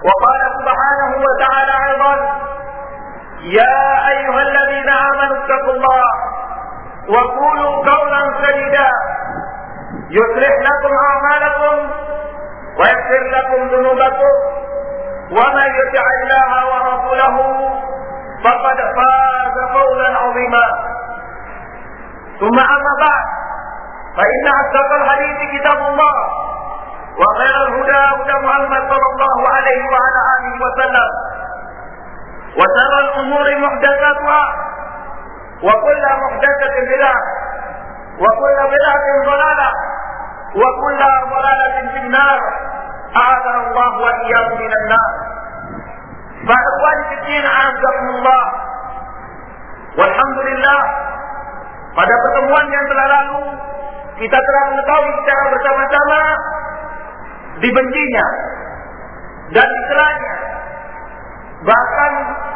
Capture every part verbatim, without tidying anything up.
وقال سبحانه وتعالى أيضا: يا أيها الذين آمنوا اتقوا الله وقولوا قولا سديدا يصلح لكم أعمالكم ويغفر لكم ذنوبكم ومن يطع الله ورسوله فقد فاز فوزا عظيما. ثم أما بعد، فإن أصدق الحديث كتاب الله، وخير الهدى هدى محمد صلى الله عليه وعلى آله وسلم، وشر الأمور محدثاتها، وكل محدثة بدعة، وكل بدعة ضلالة، وكل ضلالة في النار. أعاذنا الله وإياكم من النار. فإخواني في الدين أعزكم الله. Walhamdulillah, pada pertemuan yang telah lalu kita telah mengetahui secara bersama-sama dibencinya dan dicelanya, bahkan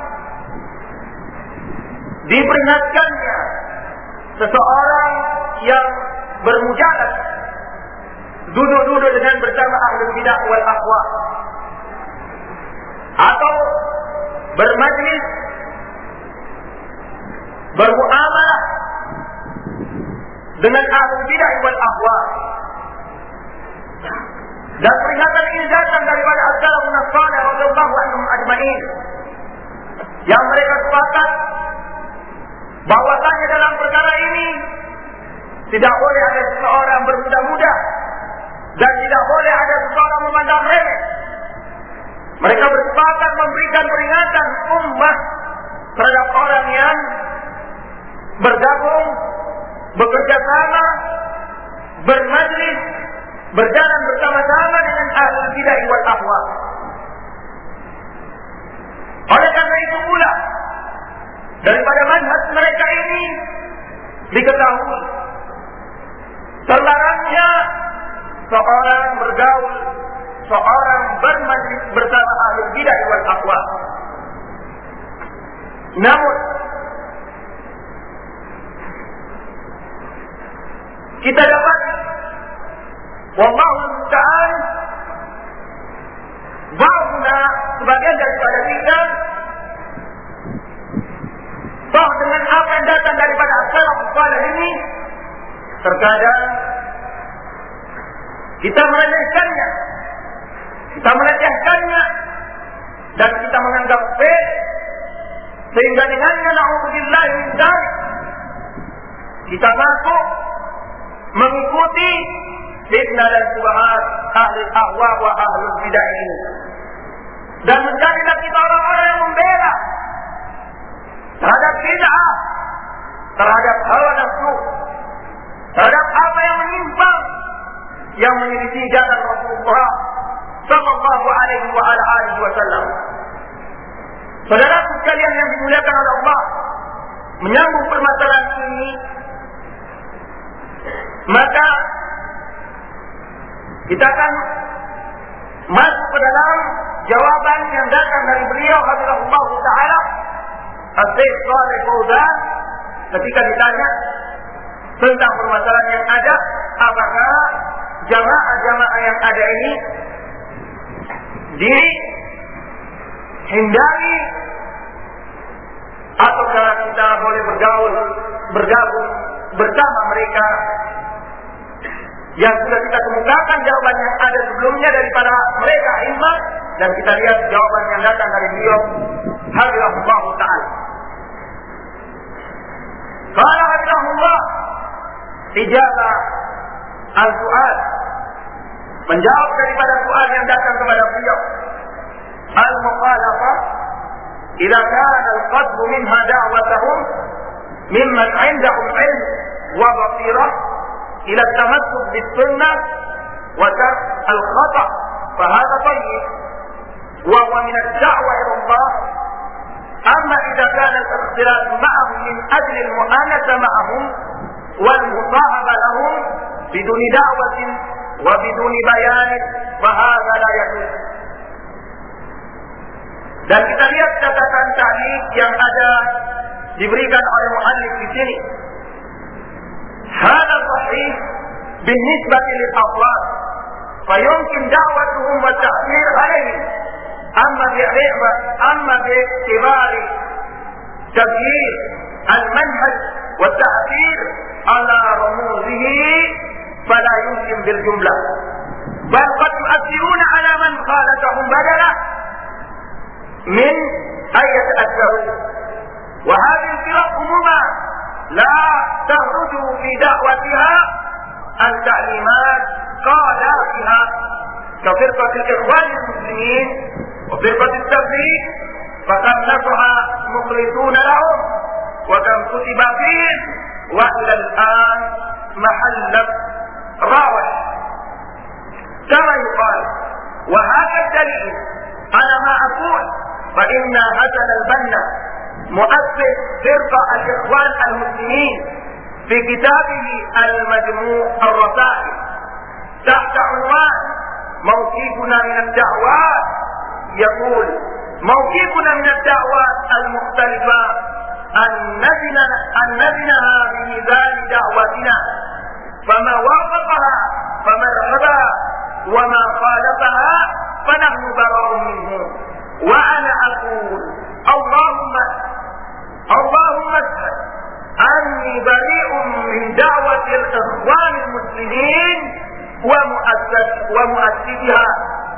diperingatkannya seseorang yang bermujalah duduk-duduk dengan bersama ahlul bidah wal ahwa, atau bermajlis, bermuamalah dengan ahlul bidah wal ahwa. Dan peringatan ini datang daripada as-salafun as-salih radhiyallahu anhum ajma'in, yang mereka sepakat bahwasanya dalam perkara ini tidak boleh ada seseorang bermudah-mudah dan tidak boleh ada seseorang memandang remeh. Mereka bersepakat memberikan peringatan ummah terhadap orang yang bergabung, bekerja sama, bermajlis, berjalan bersama-sama dengan ahlul bidah wal ahwa. Oleh karena itu pula, daripada manhaj mereka ini diketahui terlarangnya seorang bergaul, seorang bermajlis bersama ahlul bidah wal ahwa. Namun kita dapat, wallahu musta'an, bahwa sebagian daripada kita bahwa dengan apa yang datang daripada as-salafus salih ini, terkadang kita meremehkannya, kita melecehkannya, dan kita menganggap fake, sehingga dengannya na'udzubillah min dzalik kita masuk mengikuti fitnah dan syubhat ahli ahwa wa ahli bidah ini, dan menjadilah kita orang-orang yang membela terhadap bid'ah, terhadap hawa nafsu, terhadap apa yang menyimpang, yang menyelisih jalan Rasulullah sallallahu alaihi wa ala alihi wasallam. Saudaraku sekalian yang dimuliakan oleh Allah, menyambung permasalahan ini, maka kita akan masuk ke dalam jawaban yang datang dari beliau hafizahullah taala, Syekh Shalih Fauzan, ketika ditanya tentang permasalahan yang ada, apakah jamaah-jamaah yang ada ini dihindari ataukah kita boleh bergaul, bergabung bersama mereka. Yang sudah kita kemukakan jawaban yang ada sebelumnya daripada mereka imam, dan kita lihat jawaban yang datang dari beliau hafizahullah ta'ala. Qala hafizahullah ijabah al-su'al, menjawab daripada soal yang datang kepada beliau. Al-mukhalafah idza kana al-qasd minha da'watahum mimman 'indahum 'ilm wa basirah ila at-tamassuk bis-sunnah wa tark al-khata', fa hadha tayyib wa huwa min ad-da'wa ila Allah. Amma idza kana al-ikhtilaf ma'ahum min ajli al-mu'anasa ma'ahum wal musahaba lahum biduni da'watin wa biduni bayan, fa hadha la yajuz. Dan kita lihat catatan ta'liq yang ada diberikan oleh muallif di sini. Hada sahih بالنسبة للأفراد فيمكن دعوتهم والتأثير عليهم. باعتبار أما باعتبار تغيير المنهج والتأثير على رموزه فلا يمكن بالجملة، بل قد يؤثرون على من خالفهم بدلا من أن يتأثروا. وهذه الفرق عموما لا تخرج في دعوتها التعليمات قاداتها كفرقة الإخوان المسلمين وفرقة التبليغ، فكم نصح مخلصون لهم وكم كتب فيهم وإلى الآن محل راوح كما يقال. وهذا الدليل على ما أقول، فإن حسن البنا مؤسس فرقة الإخوان المسلمين في كتابه المجموع الرسائل تحت عنوان موقفنا من الدعوات يقول: موقفنا من الدعوات المختلفة أن نزنها بميزان دعوتنا، فما وافقها فمرحبا وما خالفها فنحن براء منه. وأنا أقول اللهم اللهم اشهد أني بريء من دعوة الإخوان المسلمين ومؤسس ومؤسسها.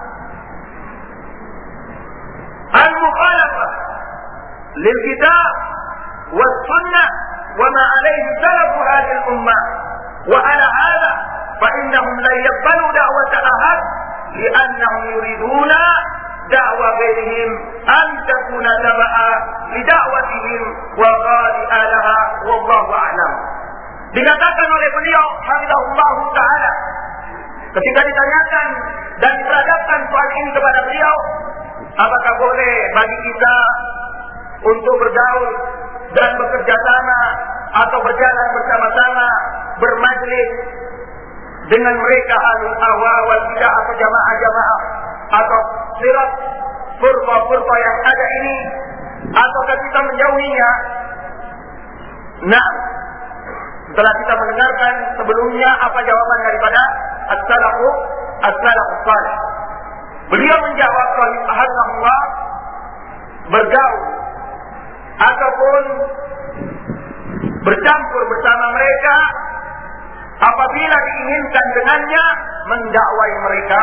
المخالفة للكتاب والسنة وما عليه سلف هذه الأمة، وعلى هذا فإنهم لن يقبلوا دعوة أحد لأنهم يريدون دعوة غيرهم أن تكون تبعا لدعوتهم وخالئا لها والله أعلم. Dikatakan oleh beliau hafizahullah taala ketika ditanyakan dan diperhadapkan soal ini kepada beliau, apakah boleh bagi kita untuk bergaul dan bekerja sama atau berjalan bersama-sama bermajlis dengan mereka ahlul ahwa wal bidah atau jamaah-jamaah atau sirat furqa-furqa yang ada ini, ataukah kita menjauhinya? Nah, setelah kita mendengarkan sebelumnya apa jawaban daripada as-salafu as-salafus salih, beliau menjawab rahimahullah, bergaul ataupun bercampur bersama mereka apabila diinginkan dengannya mendakwai mereka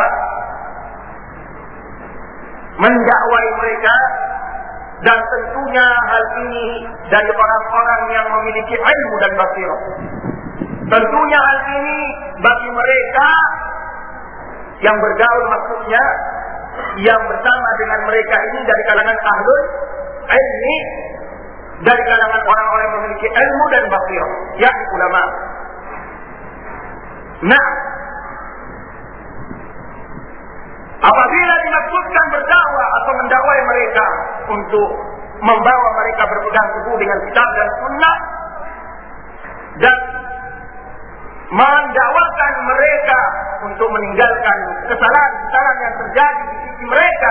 mendakwai mereka dan tentunya hal ini dari orang-orang yang memiliki ilmu dan basirah. Tentunya hal ini bagi mereka yang bergaul, maksudnya yang bersama dengan mereka ini dari kalangan ahlul ilmi, dari kalangan orang-orang yang memiliki ilmu dan basirah, yakni ulama. Nah, apabila dimaksudkan berdakwah atau mendakwai mereka untuk membawa mereka berpegang teguh dengan kitab dan sunnah dan mendakwakan mereka untuk meninggalkan kesalahan-kesalahan yang terjadi di sisi mereka,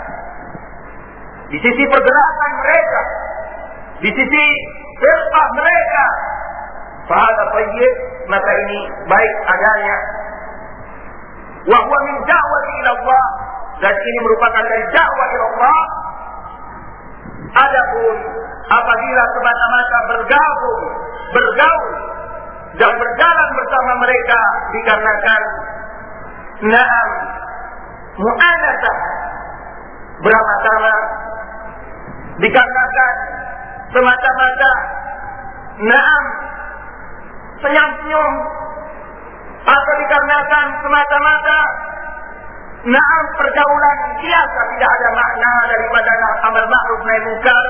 di sisi pergerakan mereka, di sisi firqah mereka, fahada tayyib, maka ini baik adanya. Wa huwa min da'wati ila Allah, dan ini merupakan dari dakwah ila Allah. Adapun apabila semata-mata bergabung, bergaul dan berjalan bersama mereka dikarenakan na'am mu'anasah, bersama-sama, dikarenakan semata-mata na'am senyum-senyum, atau dikarenakan semata-mata na'am pergaulan biasa, tidak ada makna daripada amal ma'ruf nahi munkar,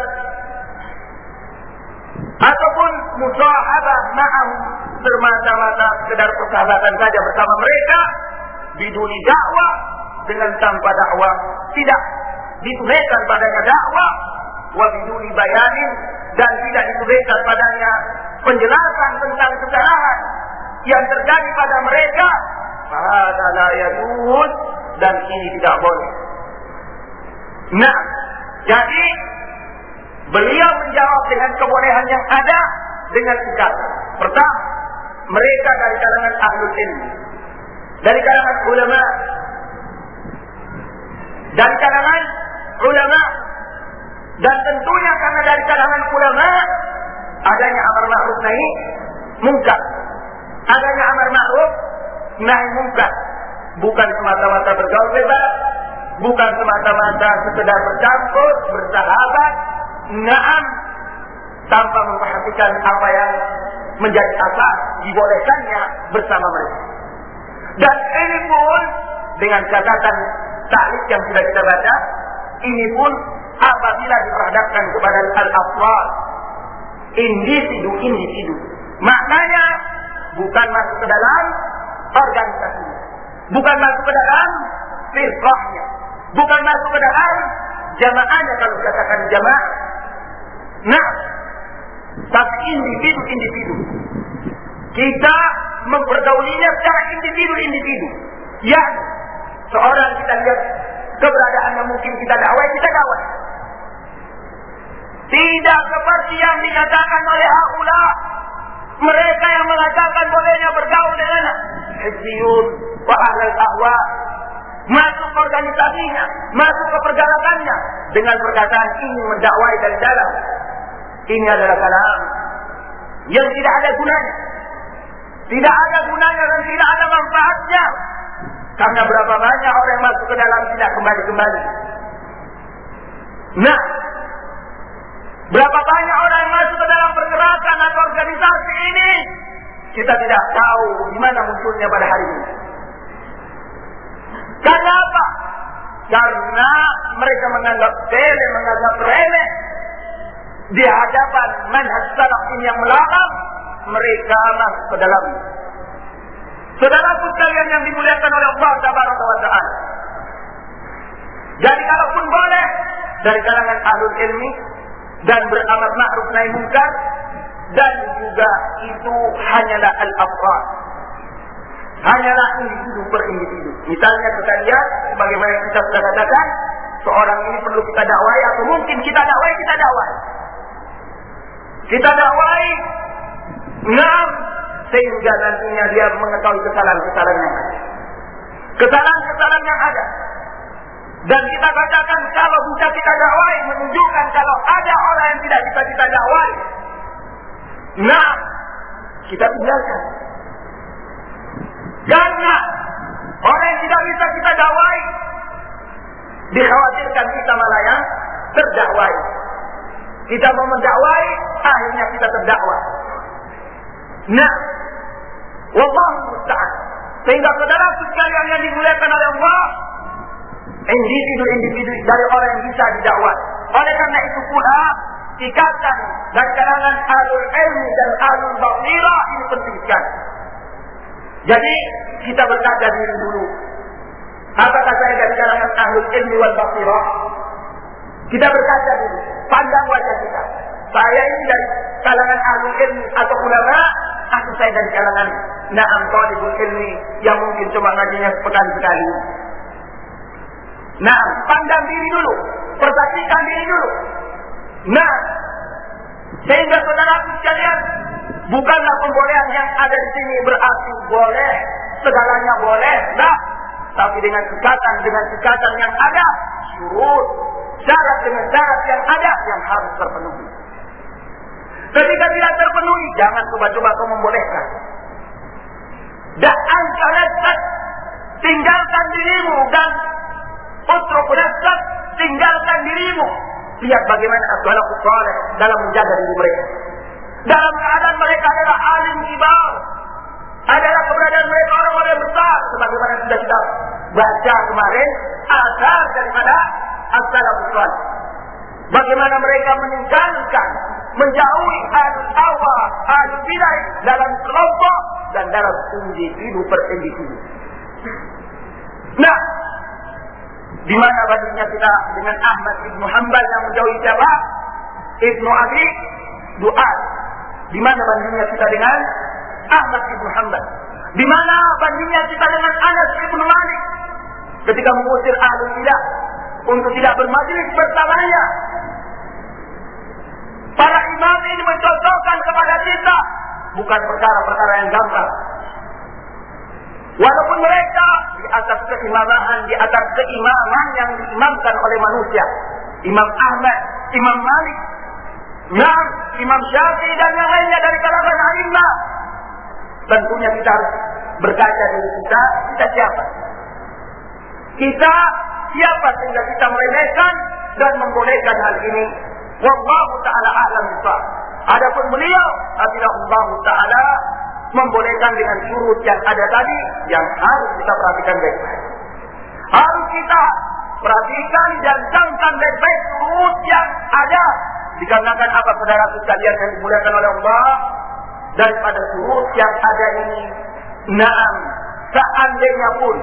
ataupun musahabah ma'am, semata-mata sekedar persahabatan saja bersama mereka, biduni dakwah, dengan tanpa dakwah, tidak ditunaikan padanya dakwah, wa biduni bayanin, dan tidak ditunaikan padanya penjelasan tentang kesalahan yang terjadi pada mereka, fahada la yajuz, dan ini tidak boleh. Nah, jadi beliau menjawab dengan kebolehan yang ada dengan singkat. Pertama, mereka dari kalangan ahlul ilmi, dari kalangan ulama, dari kalangan ulama. Dan tentunya karena dari kalangan ulama adanya amar ma'ruf nahi munkar. Adanya amar ma'ruf nahi munkar. Bukan semata-mata bergaul bebas, bukan semata-mata sekedar bercampur, bersahabat, na'am, tanpa memperhatikan apa yang menjadi asas dibolehkannya bersama mereka. Dan ini pun dengan catatan taklif yang sudah kita baca, ini pun apabila diperhadapkan kepada al-afrad, individu-individu, maknanya bukan masuk ke dalam organisasi, bukan masuk ke dalam firqahnya, bukan masuk ke dalam jamaahnya kalau dikatakan jamaah. Nah, tapi individu-individu. Kita mempergaulinya secara individu-individu. Ya, seorang kita lihat keberadaannya mungkin kita dakwah, kita dakwah. Tidak seperti yang dikatakan oleh haula, mereka yang mengatakan bolehnya bergaul dengan hizbiyun wa ahlul ahwa, masuk organisasinya, masuk ke pergerakannya dengan perkataan ini mendakwai dari dalam. Ini adalah kalam yang tidak ada gunanya, tidak ada gunanya dan tidak ada manfaatnya. Karena berapa banyak orang yang masuk ke dalam tidak kembali-kembali. Nah, berapa banyak orang yang masuk ke dalam pergerakan atau organisasi ini, kita tidak tahu di mana munculnya pada hari ini. Karena apa? Karena mereka menganggap sepele, menganggap remeh di hadapan manhaj salaf ini yang melarang, mereka masuk ke dalam. Saudaraku sekalian yang dimuliakan oleh Allah Tabaraka wa Ta'ala. Jadi kalaupun boleh dari kalangan ahlul ilmi dan beramar ma'ruf nahi munkar, dan juga itu hanyalah al-afrad, hanyalah individu per individu. Misalnya kita lihat sebagaimana kita sudah katakan, seorang ini perlu kita dakwai atau mungkin kita dakwai, kita dakwai. Kita dakwai, enam, sehingga nantinya dia mengetahui kesalahan-kesalahan yang ada. Kesalahan-kesalahan yang ada. Dan kita katakan kalau bisa kita dakwai, menunjukkan kalau ada orang yang tidak bisa kita dakwai, nah, kita tinggalkan. Karena orang yang tidak bisa kita dakwai, dikhawatirkan kita malah yang terdakwai. Kita mau mendakwai, akhirnya kita terdakwah. Nah, wallahu musta'an. Sehingga saudara sekalian yang dimuliakan oleh Allah, individu-individu dari orang yang bisa didakwai. Oleh karena itu pula ikatan dari kalangan ahlul ilmi dan ahlul basirah ini penting sekali. Jadi kita berkaca diri dulu. Apakah saya dari kalangan ahlul ilmi wal basirah? Kita berkaca dulu, pandang wajah kita. Saya ini dari kalangan ahlul ilmi atau ulama, atau saya dari kalangan na'am talibul ilmi yang mungkin cuma ngajinya sepekan sekali. Nah, pandang diri dulu, perhatikan diri dulu. Nah, sehingga saudara sekalian, bukanlah pembolehan yang ada di sini berarti boleh, segalanya boleh, nah, tapi dengan ikatan, dengan ikatan yang ada, syurut, syarat dengan syarat yang ada yang harus terpenuhi. Ketika tidak terpenuhi, jangan coba-coba kau membolehkan. Dan nafsak, tinggalkan dirimu dan utruk nafsak, tinggalkan dirimu. Lihat bagaimana as-salafus saleh dalam menjaga diri mereka. Dalam keadaan mereka adalah alim kibar, adalah keberadaan mereka orang-orang besar, sebagaimana sudah kita baca kemarin asal daripada as-salafus saleh. Bagaimana mereka meninggalkan, menjauhi al-hawa, al-bidah dalam kelompok dan dalam individu per individu. Nah, di mana bandingnya kita dengan Ahmad Ibnu Hanbal yang menjauhi siapa? Ibnu Abi Du'ad. Di mana bandingnya kita dengan Ahmad Ibnu Hanbal? Di mana bandingnya kita dengan Anas Ibnu Malik ketika mengusir ahlul bidah untuk tidak bermajlis bersamanya? Para imam ini mencontohkan kepada kita bukan perkara-perkara yang gampang. Walaupun mereka di atas keimaman, di atas keimaman yang diimamkan oleh manusia, Imam Ahmad, Imam Malik, nah, Imam Syafi'i dan yang lainnya dari kalangan a'immah. Tentunya kita harus berkaca diri kita, kita siapa? Kita siapa sehingga kita meremehkan dan membolehkan hal ini? Wallahu ta'ala a'lam bishawab. Adapun beliau, Allah Ta'ala membolehkan dengan syurut yang ada tadi, yang harus kita perhatikan baik-baik. Harus kita perhatikan dan camkan baik-baik syurut yang ada. Dikarenakan apa, saudara sekalian yang dimuliakan oleh Allah, daripada syurut yang ada ini, naam, seandainya pun,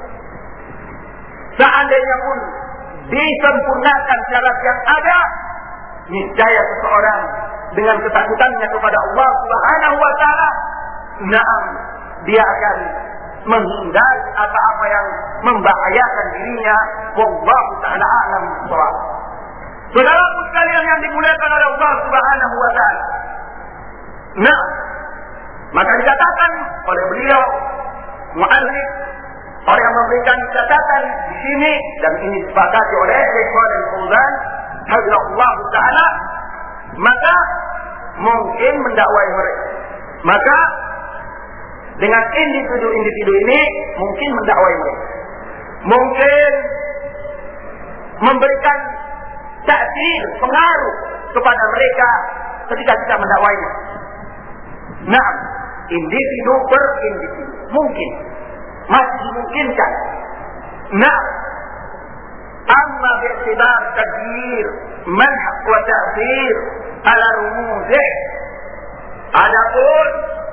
seandainya pun disempurnakan syarat yang ada, niscaya seseorang dengan ketakutannya kepada Allah Subhanahu wa taala, naam, dia akan menghindari apa-apa yang membahayakan dirinya. Wallahu taala a'lam bishawab. Saudaraku sekalian yang dimuliakan oleh Allah Subhanahu wa taala. Nah, maka dikatakan oleh beliau mu'allif, orang yang memberikan catatan di sini, dan ini disepakati oleh Syekh Shalih Al-Fauzan hafizahullah taala, maka mungkin mendakwai mereka. Maka dengan individu-individu ini mungkin mendakwai mereka, mungkin memberikan ta'sir, pengaruh kepada mereka ketika kita mendakwainya. Nah, individu per individu mungkin masih dimungkinkan. Nah, amma bi'tibar tadbir manhaj wa ta'thir ala rumuzih, adapun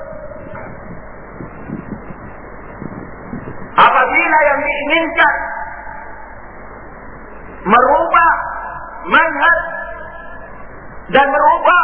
apabila yang diinginkan merubah manhaj dan merubah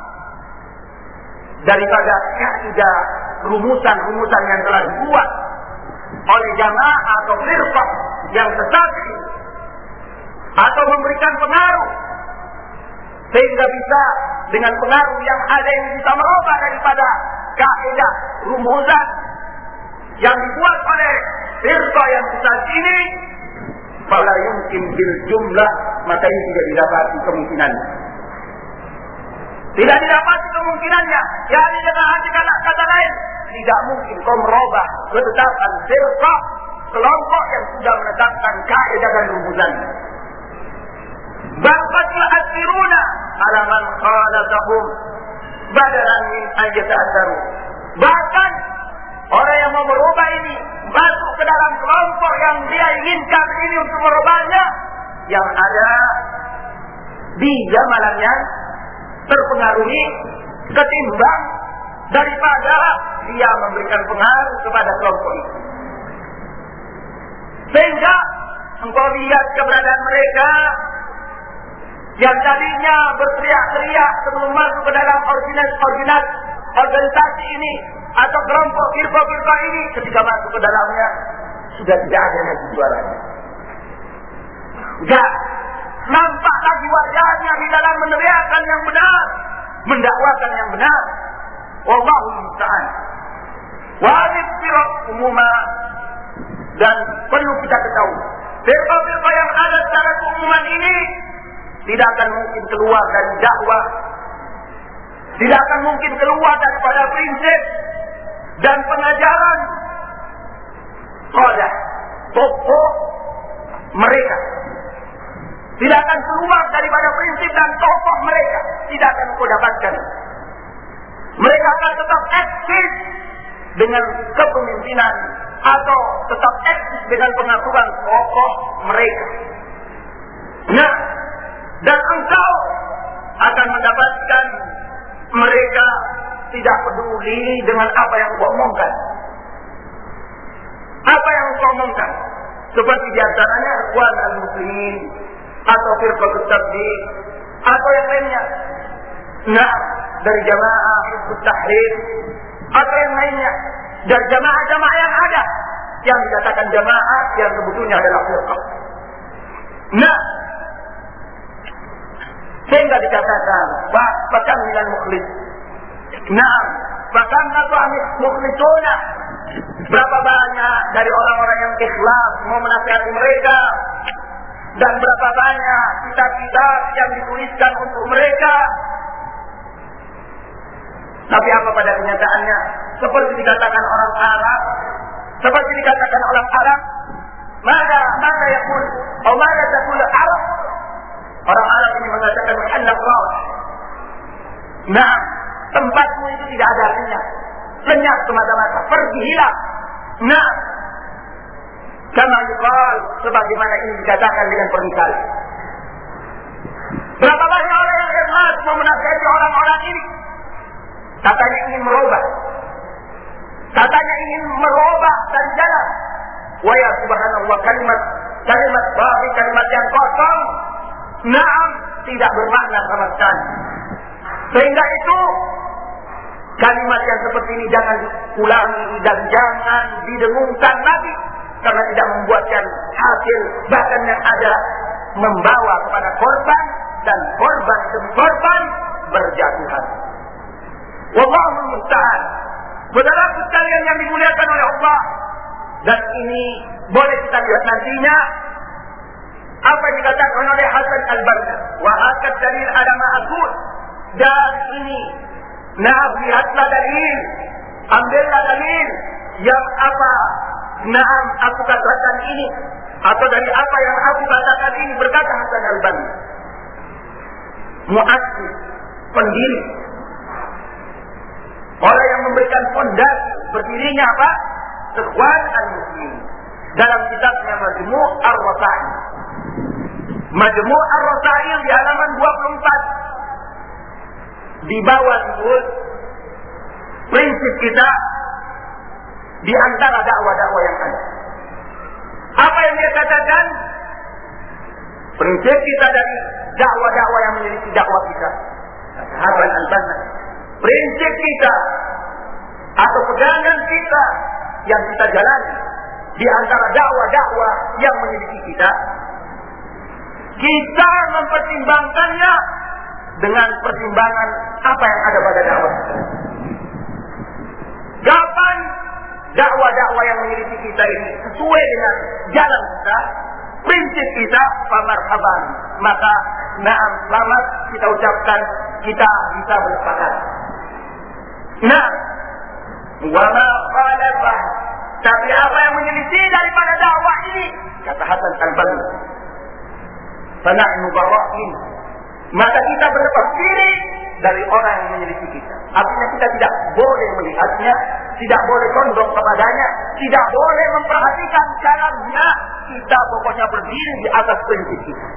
daripada kaidah rumusan-rumusan yang telah dibuat oleh jamaah atau firqah yang sesat, atau memberikan pengaruh sehingga bisa dengan pengaruh yang ada yang bisa merubah daripada kaidah rumusan yang dibuat oleh firqah yang sesat ini, fala yumkin bil jumlah, maka ini tidak didapati kemungkinannya. Tidak didapati kemungkinannya. Yani dengan arti kata lain, tidak mungkin kau merubah ketetapan firqah, kelompok yang sudah menetapkan kaidah dan rumusannya. Bal qad yu'athiruna ala man khalafahum badalan min an yata'atharu. Bahkan orang yang mau merubah ini masuk ke dalam kelompok yang dia inginkan ini untuk merubahnya, yang ada dia malangnya terpengaruhi ketimbang daripada dia memberikan pengaruh kepada kelompok itu. Sehingga engkau lihat keberadaan mereka yang tadinya berteriak-teriak sebelum masuk ke dalam original-original organisasi ini atau kelompok firqah-firqah ini, ketika masuk ke dalamnya sudah tidak ada lagi suaranya. Tidak nampak lagi wajahnya di dalam meneriakkan yang benar, mendakwakan yang benar. Wallahu musta'an. Wajib firqah umumah, dan perlu kita ketahui, firqah-firqah yang ada secara keumuman ini tidak akan mungkin keluar dari dakwah, tidak akan mungkin keluar daripada prinsip dan pengajaran qadah pokok mereka. Tidak akan keluar daripada prinsip dan tokoh mereka. Tidak akan kau dapatkan. Mereka akan tetap eksis dengan kepemimpinan atau tetap eksis dengan pengaturan tokoh mereka. Nah, dan engkau akan mendapatkan mereka tidak peduli dengan apa yang kau omongkan. Apa yang kau omongkan, seperti diantaranya Ikhwan al-Muslimin atau firqah tabligh atau yang lainnya. Nah, dari jamaah Hizbut Tahrir atau yang lainnya, dari jamaah-jamaah yang ada yang dikatakan jamaah yang sebetulnya adalah firqah. Nah, sehingga dikatakan bahkan dengan mukhlis. Nah, bahkan atau mukhlisuna, berapa banyak dari orang-orang yang ikhlas mau menasihati mereka, dan berapa banyak tetapi kitab yang dituliskan untuk mereka. Tapi apa pada kenyataannya? Seperti dikatakan orang Arab, seperti dikatakan orang Arab, mana mana yakul, atau mana takul Arab? Orang Arab ini mengatakan halak raus. Nah, tempatmu itu tidak ada artinya. Lenyap semata-mata, pergi hilang. Nah, kama yuqal, sebagaimana ini dikatakan dengan pernikahan. Berapa banyak orang yang ikhlas mau menasihati orang-orang ini? Katanya ingin merubah. Katanya ingin merubah dari jalan. Wa ya subhanallah, kalimat kalimat baik, kalimat yang kosong. Naam, tidak bermakna sama sekali. Sehingga itu kalimat yang seperti ini jangan diulangi dan jangan didengungkan lagi, karena tidak membuatkan hasil, bahkan yang ada membawa kepada korban, dan korban demi korban berjatuhan. Wallahul musta'an. Saudara sekalian yang dimuliakan oleh Allah, dan ini boleh kita lihat nantinya apa yang dikatakan oleh Hasan al-Banna, wa akad dalil ada ma'qul, dan ini nah lihatlah dalil, ambillah dalil yang apa naam aku katakan ini, atau dari apa yang aku katakan ini, berkata Hasan al-Banna, muassis, pendiri, orang yang memberikan fondasi berdirinya apa? Ikhwan al-Muslimin, dalam kitabnya Majmu' ar-Rasail. Majmu' ar-Rasail di halaman dua puluh empat. Di bawah disebut prinsip kita di antara dakwah-dakwah yang ada. Apa yang dia katakan? Prinsip kita dari dakwah-dakwah yang menjadi dakwah kita. Sahabat al-Banna. Prinsip kita atau pegangan kita yang kita jalani di antara dakwah-dakwah yang memiliki kita, kita mempertimbangkannya dengan pertimbangan apa yang ada pada dakwah kita. Kapan dakwah-dakwah yang memiliki kita ini sesuai dengan jalan kita, prinsip kita, famarhaban, maka na'am, selamat kita ucapkan, kita bisa bersepakat. Nah, wa ma khalafah, tapi apa yang menyelisih daripada dakwah ini, kata Hasan al-Banna, fana'nu bara'in, maka kita berlepas diri dari orang yang menyelisih kita. Artinya kita tidak boleh melihatnya, tidak boleh condong kepadanya, tidak boleh memperhatikan caranya. Kita pokoknya berdiri di atas prinsip kita.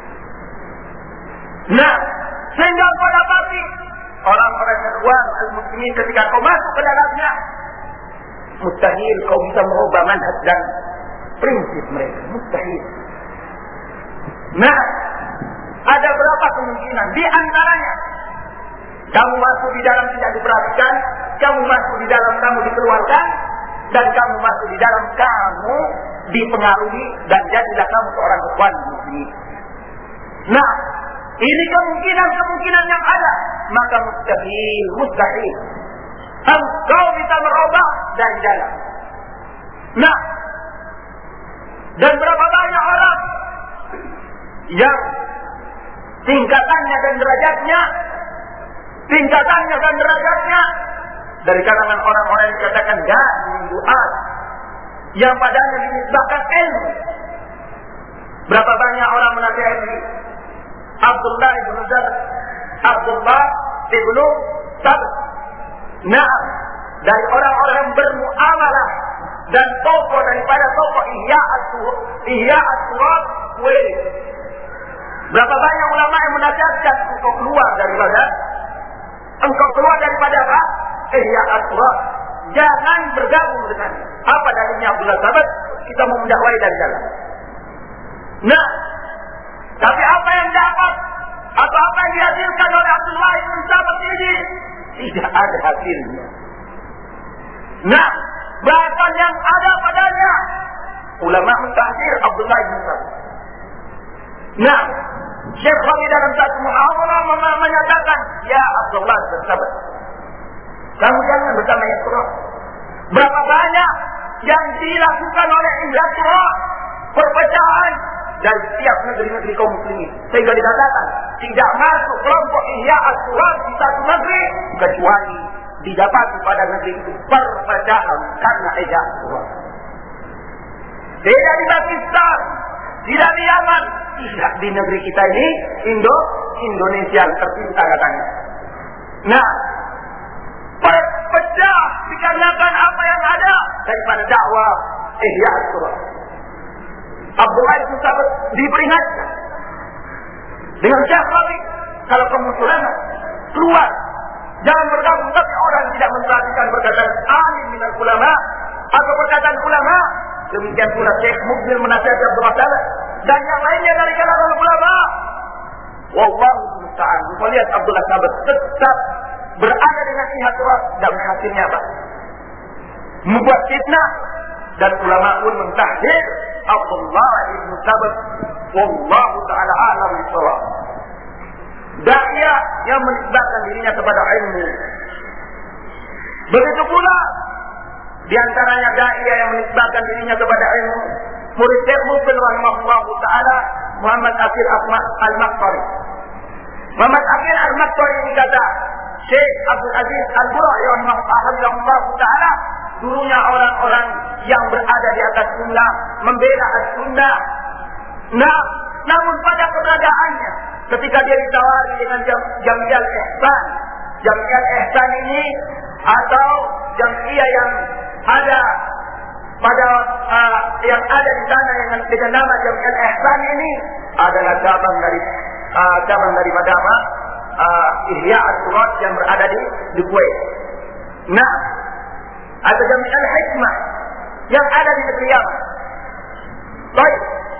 Nah, sehingga kau dapati orang-orang ikhwan al-muslimin ketika kau masuk ke dalamnya, mustahil kau bisa merubah manhaj dan prinsip mereka. Mustahil. Nah, ada berapa kemungkinan? Di antaranya, kamu masuk di dalam tidak diperhatikan, kamu masuk di dalam kamu dikeluarkan, dan kamu masuk di dalam kamu dipengaruhi, dan jadilah kamu seorang ikhwan muslimin. Nah, ini kemungkinan-kemungkinan yang ada, maka mustahil, mustahil engkau bisa merubah dari dalam. Nah, dan berapa banyak orang yang tingkatannya dan derajatnya, tingkatannya dan derajatnya dari kalangan orang-orang yang dikatakan gani, du'at, yang padanya dinisbahkan ilmu. Berapa banyak orang menasihati Abdullah ibn Zar, Abdullah ibn Sabr. Nah, dari orang-orang yang bermuamalah dan tokoh daripada tokoh Ihya as-Surat, Ihya as-Surat, berapa banyak ulama yang menasihatkan engkau keluar daripada engkau keluar daripada apa? Ihya as-Surat. Jangan bergabung dengan apa dalilnya Abdullah Sabr, kita mau mendakwai dari dalam. Nah, tapi apa yang dapat atau apa yang dihasilkan oleh Abdullah ibn Sabr ini tidak ada hasilnya. Nah, bahkan yang ada padanya ulama mentahdir Abdullah ibn Sabr. Nah, Syekh Rabi dalam satu muhawarah menyatakan, ya Abdullah ibn Sabr, kamu jangan bersama Yusra. Berapa banyak yang dilakukan oleh Yusra, perpecahan dari setiap negeri-negeri kaum muslimin. Sehingga dikatakan tidak masuk kelompok Ihya as-Surat di satu negeri kecuali didapati pada negeri itu perpecahan karena Ihya as-Surat. Tidak di Pakistan, tidak di Yaman, tidak di negeri kita ini, Indo, Indonesia yang tercinta katanya. Nah, pecah dikarenakan apa yang ada daripada dakwah Ihya as-Surat. Abdullah bin Sabit diperingatkan dengan syarat, kalau kamu ulama keluar, jangan bergabung tapi orang tidak memperhatikan perkataan alim minal ulama atau perkataan ulama. Demikian pula Syekh Mukbil menasihati Abdullah Sabit dan yang lainnya dari kalangan ulama. Wallahu musta'an. Kita lihat Abdullah Sabit tetap berada dengan Ihya as-Surat dan hasilnya apa? Membuat fitnah dan ulama pun mentahdir Abdullah bin Sabit. Wallahu ta'ala a'lam bishawab. Da'iyah yang menisbahkan dirinya kepada ilmu. Begitu pula di antaranya da'iyah yang menisbahkan dirinya kepada ilmu, murid Syekh Mukbil rahimahullah ta'ala Muhammad Akhil Al-Maqtari. Muhammad Akhil Al-Maqtari ini kata Syekh Abdul Aziz Al-Bura'i rahimahullah ta'ala, dulunya orang-orang yang berada di atas sunnah, membela as-sunnah. Nah, namun pada keberadaannya, ketika dia ditawari dengan Jam'iyah Ihsan, Jam'iyah Ihsan ini atau Jam'iyah yang ada pada uh, yang ada di sana dengan, dengan nama Jam'iyah Ihsan ini adalah cabang dari uh, cabang daripada apa? Uh, Ihya as-Surat yang berada di di Kuwait. Nah, ada Jam'iyah Hikmah yang ada di negeri Yaman. Baik.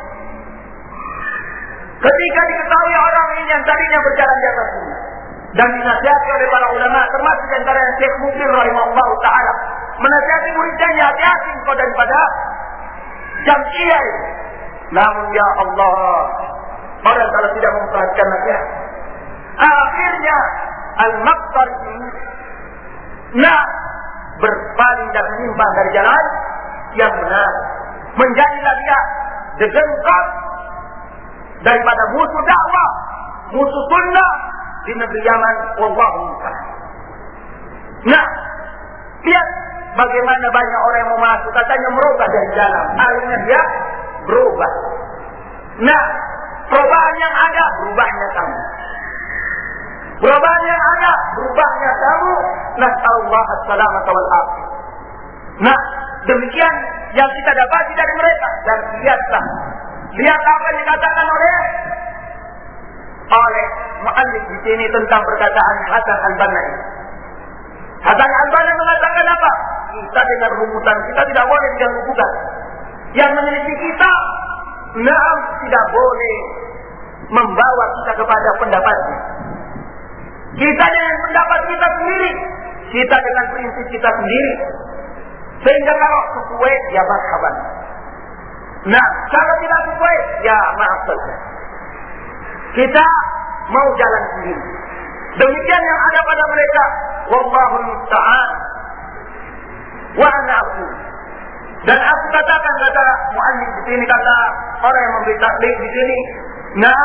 Ketika diketahui orang ini yang tadinya berjalan di atas sunnah dan dinasihati oleh para ulama, termasuk di antara yang Syekh Mukbil rahimahullah ta'ala, menasihati muridnya, hati-hati kau daripada Jam'iyah ini. Namun ya Allah, orang kalau tidak memperhatikan nasihat, akhirnya Al-Maqtari ini nah berpaling dan menyimpang dari jalan yang benar, menjadilah dia degengkot daripada musuh dakwah, musuh sunnah di negeri Yaman. Wallahu musta'an. Nah, lihat bagaimana banyak orang yang mau masuk, katanya merubah dari dalam, akhirnya dia berubah. Nah, perubahan yang ada, berubahnya kamu. Perubahan yang ada, berubahnya kamu. Nas'alullah as-salamata wal afiyah. Nah, demikian yang kita dapati dari mereka. Dan lihatlah, lihat apa yang dikatakan oleh oleh muallif di sini tentang perkataan Hasan Al-Banna. Hasan Al-Banna mengatakan apa? Kita dengan rumusan kita tidak boleh diganggu-gugat. Yang menyelisih kita, nah, tidak boleh membawa kita kepada pendapatnya. Kita dengan pendapat kita sendiri, kita dengan prinsip kita sendiri. Sehingga kalau sesuai, ya marhaban. Nah, kalau tidak sesuai, ya maaf saja. Kita mau jalan sendiri. Demikian yang ada pada mereka. Wallahu musta'an. Wa ana aqul. Dan aku katakan, kata muallif di sini, kata orang yang memberi taklim di sini, nah,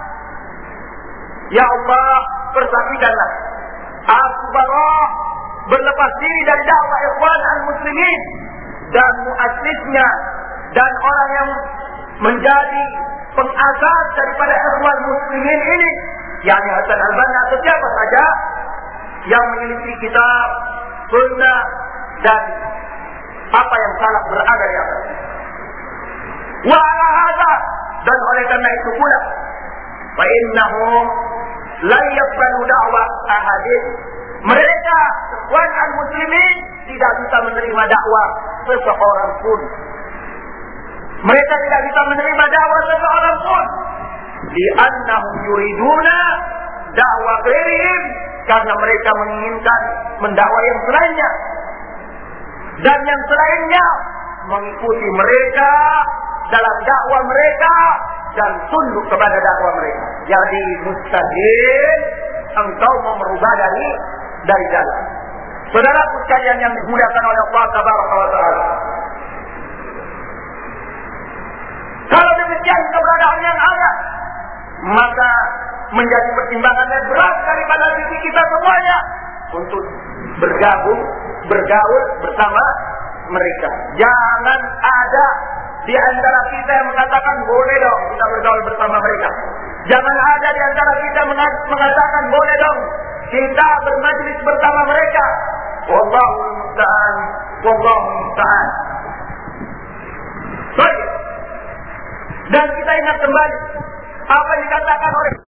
ya Allah, persaksikanlah aku barah berlepas diri dari dakwah ikhwan al-muslimin dan muasisnya dan orang yang menjadi pengasas daripada ikhwan muslimin ini, yakni Hasan Al-Banna atau siapa saja yang menyelisih kitab, sunnah dan apa yang salah berada di atas. Wa ala hadza, dan oleh karena itu pula, fa innahu la yaqbalu da'wah ahadin. Mereka ikhwan al-muslimin tidak bisa menerima dakwah seseorang pun. Mereka tidak bisa menerima dakwah seseorang pun. Li'annahum yuriduna dakwah ghairihim, karena mereka menginginkan mendakwah yang selainnya. Dan yang selainnya mengikuti mereka dalam dakwah mereka dan tunduk kepada dakwah mereka. Jadi mustahil engkau mau merubah dari dari dalam. Saudaraku sekalian yang dimuliakan oleh Allah Tabaraka wa Taala, kalau demikian sekian keberadaan yang ada, maka menjadi pertimbangan yang berat daripada diri kita semuanya untuk bergabung, bergaul bersama mereka. Jangan ada di antara kita yang mengatakan boleh dong kita bergaul bersama mereka. Jangan ada di antara kita mengatakan boleh dong kita bermajlis bersama mereka. Wallahu musta'an, wallahu musta'an. Baik. Dan kita ingat kembali apa yang dikatakan oleh